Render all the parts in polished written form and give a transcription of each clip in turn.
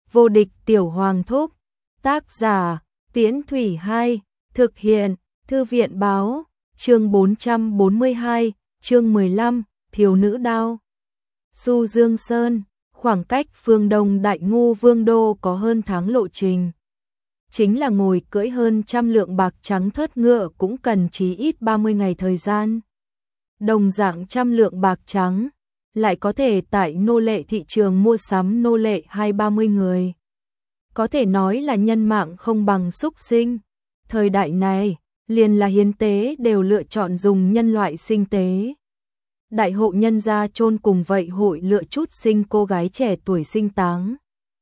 Vô địch tiểu hoàng thúc. Tác giả, Tiễn Thủy 2, thực hiện, Thư viện báo, chương 442, chương 15, thiếu nữ đao. Xu Dương Sơn, khoảng cách phương Đông Đại Ngu Vương Đô có hơn tháng lộ trình. Chính là ngồi cưỡi hơn 100 lượng bạc trắng thớt ngựa cũng cần chí ít 30 ngày thời gian. Đồng dạng 100 lượng bạc trắng, lại có thể tại nô lệ thị trường mua sắm nô lệ 20-30 người. Có thể nói là nhân mạng không bằng súc sinh. Thời đại này, liền là hiến tế đều lựa chọn dùng nhân loại sinh tế. Đại hộ nhân gia chôn cùng vậy hội lựa chút sinh cô gái trẻ tuổi sinh táng.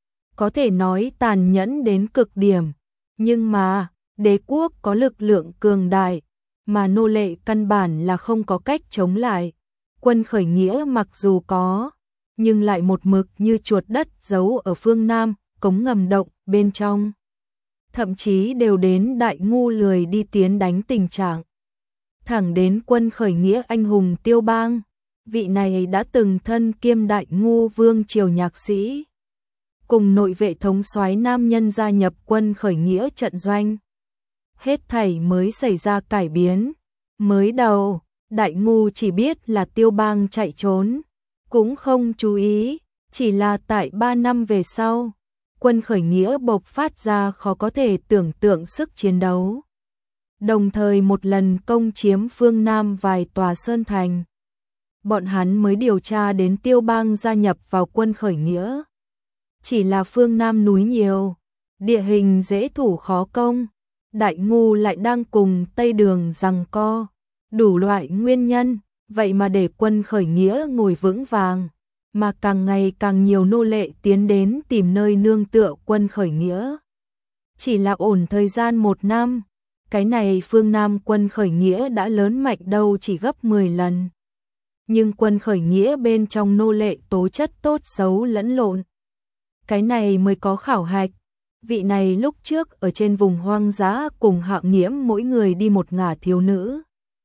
Có thể nói tàn nhẫn đến cực điểm, nhưng mà, đế quốc có lực lượng cường đại, mà nô lệ căn bản là không có cách chống lại. Quân khởi nghĩa mặc dù có, nhưng lại một mực như chuột đất giấu ở phương Nam, cống ngầm động bên trong. Thậm chí đều đến Đại Ngu lười đi tiến đánh tình trạng. Thẳng đến quân khởi nghĩa anh hùng Tiêu Bang, vị này đã từng thân kiêm Đại Ngu vương triều nhạc sĩ, cùng nội vệ thống soái nam nhân gia nhập quân khởi nghĩa trận doanh. Hết thảy mới xảy ra cải biến. Mới đầu, Đại Ngu chỉ biết là Tiêu Bang chạy trốn, cũng không chú ý, chỉ là tại 3 năm về sau, quân khởi nghĩa bộc phát ra khó có thể tưởng tượng sức chiến đấu. Đồng thời một lần công chiếm phương Nam vài tòa sơn thành. Bọn hắn mới điều tra đến Tiêu Bang gia nhập vào quân khởi nghĩa. Chỉ là phương Nam núi nhiều, địa hình dễ thủ khó công, Đại Ngu lại đang cùng Tây Đường giằng co, đủ loại nguyên nhân, vậy mà để quân khởi nghĩa ngồi vững vàng, mà càng ngày càng nhiều nô lệ tiến đến tìm nơi nương tựa quân khởi nghĩa. Chỉ là ổn thời gian 1 năm, cái này phương Nam quân khởi nghĩa đã lớn mạnh đâu chỉ gấp 10 lần. Nhưng quân khởi nghĩa bên trong nô lệ tố chất tốt xấu lẫn lộn. Cái này mới có khảo hạch. Vị này lúc trước ở trên vùng hoang dã cùng Hạng Nghiễm mỗi người đi một ngả thiếu nữ.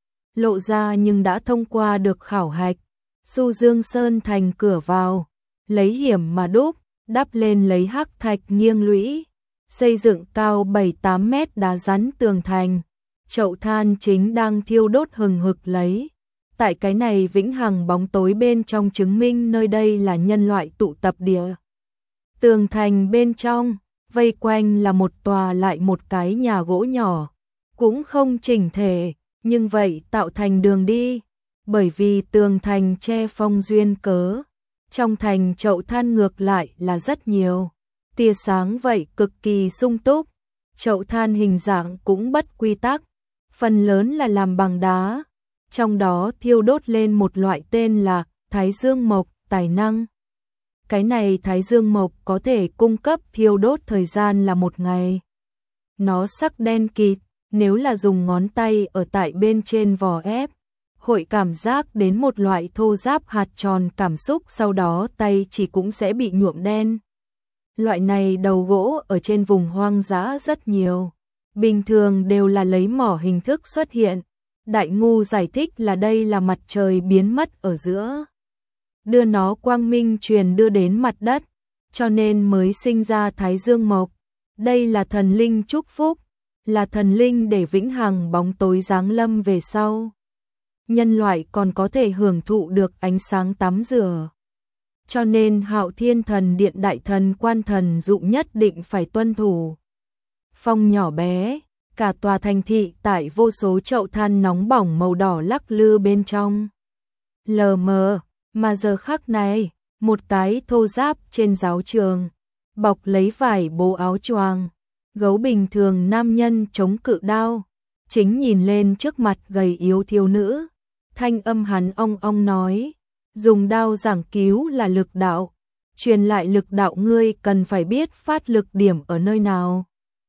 Lộ ra nhưng đã thông qua được khảo hạch. Xu Dương Sơn thành cửa vào, lấy hiểm mà đúc, đắp lên lấy hắc thạch nghiêng lũy, xây dựng cao 7-8 mét đá rắn tường thành. Chậu than chính đang thiêu đốt hừng hực lấy. Tại cái này vĩnh hằng bóng tối bên trong chứng minh nơi đây là nhân loại tụ tập địa. Tường thành bên trong, vây quanh là một tòa lại một cái nhà gỗ nhỏ, cũng không chỉnh thể, nhưng vậy tạo thành đường đi, bởi vì tường thành che phong duyên cớ. Trong thành chậu than ngược lại là rất nhiều, tia sáng vậy cực kỳ sung túc, chậu than hình dạng cũng bất quy tắc, phần lớn là làm bằng đá, trong đó thiêu đốt lên một loại tên là Thái Dương Mộc, tài năng. Cái này Thái Dương Mộc có thể cung cấp thiêu đốt thời gian là 1 ngày. Nó sắc đen kịt, nếu là dùng ngón tay ở tại bên trên vò ép, hội cảm giác đến một loại thô ráp hạt tròn cảm xúc, sau đó tay chỉ cũng sẽ bị nhuộm đen. Loại này đầu gỗ ở trên vùng hoang dã rất nhiều, bình thường đều là lấy mỏ hình thức xuất hiện. Đại Ngu giải thích là đây là mặt trời biến mất ở giữa, đưa nó quang minh truyền đưa đến mặt đất, cho nên mới sinh ra Thái Dương Mộc. Đây là thần linh chúc phúc, là thần linh để vĩnh hằng bóng tối giáng lâm về sau. Nhân loại còn có thể hưởng thụ được ánh sáng tắm rửa. Cho nên Hạo Thiên Thần Điện đại thần quan thần dụ nhất định phải tuân thủ. Phong nhỏ bé, cả tòa thành thị tại vô số chậu than nóng bỏng màu đỏ lắc lư bên trong. Lờ mờ, mà giờ khắc này, một cái thô ráp trên giáo trường, bọc lấy vải bố áo choàng, gấu bình thường nam nhân chống cự đao, chính nhìn lên trước mặt gầy yếu thiếu nữ. Thanh âm hắn ong ong nói, dùng đao giảng cứu là lực đạo, truyền lại lực đạo ngươi cần phải biết phát lực điểm ở nơi nào.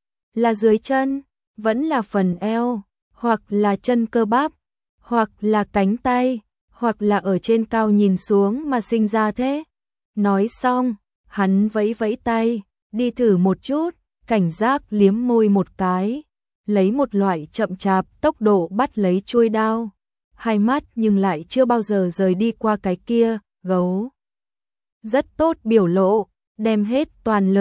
Là dưới chân, vẫn là phần eo, hoặc là chân cơ bắp, hoặc là cánh tay, hoặc là ở trên cao nhìn xuống mà sinh ra thế. Nói xong, hắn vẫy vẫy tay, đi thử một chút, cảnh giác liếm môi một cái, lấy một loại chậm chạp tốc độ bắt lấy chuôi đao. Hai mắt nhưng lại chưa bao giờ rời đi qua cái kia, gấu. Rất tốt biểu lộ, đem hết toàn lực,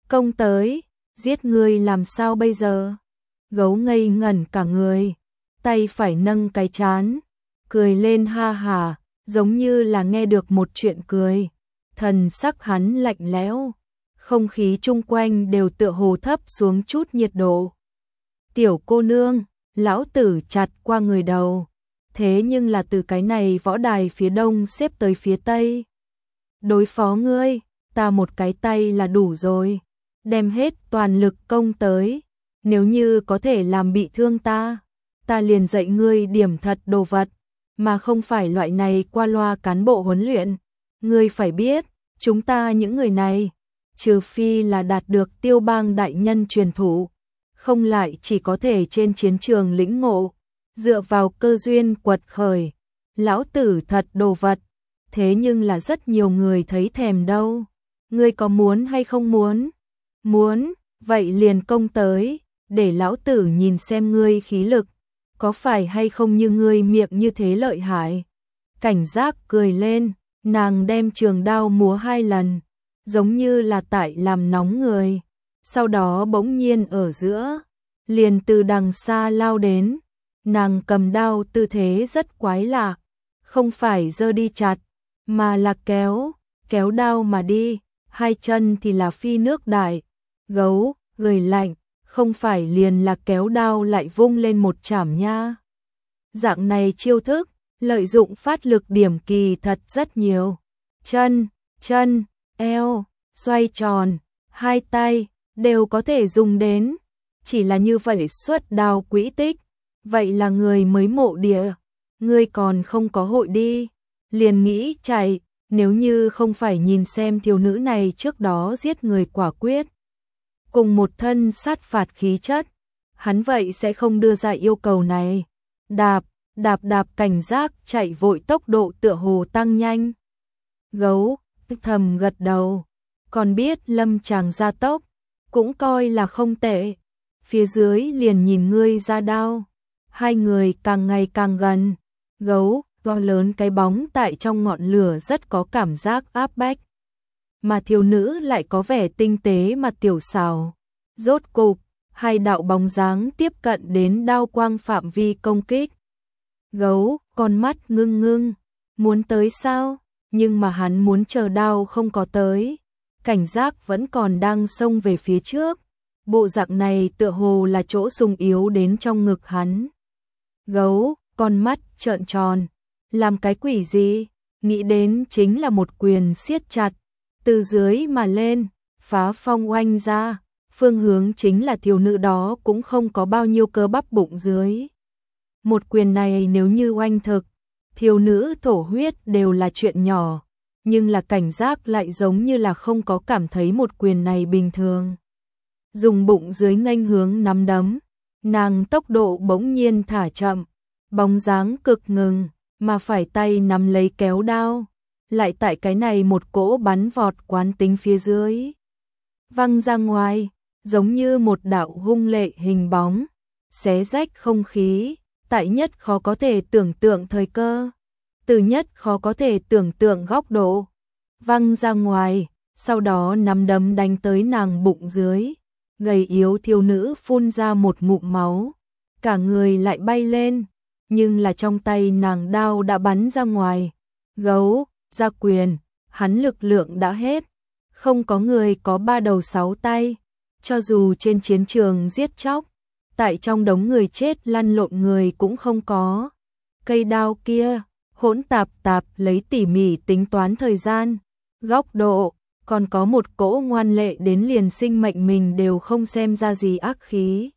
công tới, giết ngươi làm sao bây giờ? Gấu ngây ngẩn cả người, tay phải nâng cái trán, cười lên ha hả, giống như là nghe được một chuyện cười. Thần sắc hắn lạnh lẽo, không khí chung quanh đều tựa hồ thấp xuống chút nhiệt độ. Tiểu cô nương, lão tử chặt qua người đầu, thế nhưng là từ cái này võ đài phía đông xếp tới phía tây. Đối phó ngươi, ta một cái tay là đủ rồi, đem hết toàn lực công tới, nếu như có thể làm bị thương ta liền dạy ngươi điểm thật đồ vật, mà không phải loại này qua loa cán bộ huấn luyện. Ngươi phải biết, chúng ta những người này, trừ phi là đạt được Tiêu Bang đại nhân truyền thụ, không lại chỉ có thể trên chiến trường lĩnh ngộ, dựa vào cơ duyên quật khởi. Lão tử thật đồ vật, thế nhưng là rất nhiều người thấy thèm đâu. Ngươi có muốn hay không muốn? Muốn, vậy liền công tới, để lão tử nhìn xem ngươi khí lực, có phải hay không như ngươi miệng như thế lợi hại. Cảnh giác cười lên, nàng đem trường đao múa 2 lần, giống như là tại làm nóng người. Sau đó bỗng nhiên ở giữa, liền từ đằng xa lao đến. Nàng cầm đao tư thế rất quái lạ, không phải giơ đi chặt, mà là kéo đao mà đi, 2 chân thì là phi nước đại. Gấu, người lạnh, không phải liền là kéo đao lại vung lên một chảm nha. Dạng này chiêu thức, lợi dụng phát lực điểm kỳ thật rất nhiều. Chân, eo, xoay tròn, 2 tay, đều có thể dùng đến. Chỉ là như vậy xuất đao quỹ tích, vậy là người mới mộ địa. Ngươi còn không có hội đi, liền nghĩ chạy, nếu như không phải nhìn xem thiếu nữ này trước đó giết người quả quyết, cùng một thân sát phạt khí chất, hắn vậy sẽ không đưa ra yêu cầu này. Đạp cảnh giác chạy vội, tốc độ tựa hồ tăng nhanh. Gấu tức thầm gật đầu, còn biết Lâm chàng gia tốc, cũng coi là không tệ. Phía dưới liền nhìn ngươi ra đao. 2 người càng ngày càng gần. Gấu to lớn cái bóng tại trong ngọn lửa rất có cảm giác áp bách, mà thiếu nữ lại có vẻ tinh tế mà tiểu xảo. Rốt cục, 2 đạo bóng dáng tiếp cận đến đao quang phạm vi công kích. Gấu, con mắt ngưng, muốn tới sao? Nhưng mà hắn muốn chờ đao không có tới, cảnh giác vẫn còn đang xông về phía trước. Bộ dạng này tựa hồ là chỗ sung yếu đến trong ngực hắn. Gấu, con mắt trợn tròn, làm cái quỷ gì? Nghĩ đến chính là một quyền siết chặt, từ dưới mà lên, phá phong oanh ra, phương hướng chính là thiếu nữ đó cũng không có bao nhiêu cơ bắp bụng dưới. Một quyền này nếu như oanh thực, thiếu nữ thổ huyết đều là chuyện nhỏ, nhưng là cảnh giác lại giống như là không có cảm thấy một quyền này bình thường. Dùng bụng dưới nghênh hướng nắm đấm, nàng tốc độ bỗng nhiên thả chậm, bóng dáng cực ngừng, mà phải tay nắm lấy kéo đao, lại tại cái này một cỗ bắn vọt quán tính phía dưới, văng ra ngoài, giống như một đạo hung lệ hình bóng, xé rách không khí, tại nhất khó có thể tưởng tượng thời cơ, từ nhất khó có thể tưởng tượng góc độ, văng ra ngoài, sau đó nắm đấm đánh tới nàng bụng dưới. Gầy yếu thiếu nữ phun ra một ngụm máu, cả người lại bay lên, nhưng là trong tay nàng đao đã bắn ra ngoài. Gấu, ra quyền, hắn lực lượng đã hết, không có người có 3 đầu 6 tay, cho dù trên chiến trường giết chóc, tại trong đống người chết lăn lộn người cũng không có. Cây đao kia, hỗn tạp lấy tỉ mỉ tính toán thời gian, góc độ, còn có một cỗ ngoan lệ đến liền sinh mệnh mình đều không xem ra gì ác khí.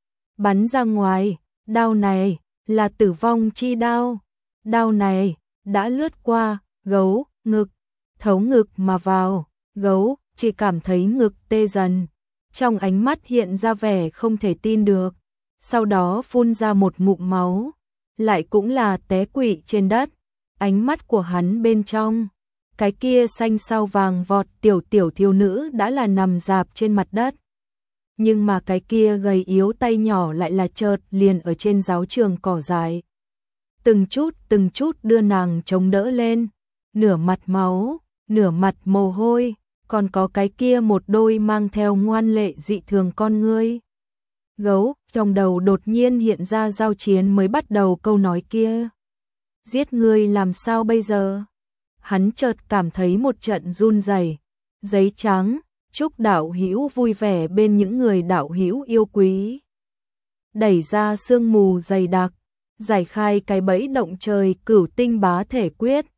Bắn ra ngoài, đao này là tử vong chi đao. Đao này đã lướt qua gấu, ngực, thấu ngực mà vào. Gấu chỉ cảm thấy ngực tê dần, trong ánh mắt hiện ra vẻ không thể tin được. Sau đó phun ra một ngụm máu, lại cũng là té quỵ trên đất. Ánh mắt của hắn bên trong, cái kia xanh sao vàng vọt tiểu thiếu nữ đã là nằm rạp trên mặt đất. Nhưng mà cái kia gầy yếu tay nhỏ lại là chợt liền ở trên giáo trường cỏ dại. Từng chút đưa nàng chống đỡ lên, nửa mặt máu, nửa mặt mồ hôi, còn có cái kia một đôi mang theo ngoan lệ dị thường con ngươi. Gấu, trong đầu đột nhiên hiện ra giao chiến mới bắt đầu câu nói kia. Giết ngươi làm sao bây giờ? Hắn chợt cảm thấy một trận run rẩy. Giấy trắng, chúc đạo hữu vui vẻ bên những người đạo hữu yêu quý. Đẩy ra sương mù dày đặc, giải khai cái bẫy động trời cửu tinh bá thể quyết,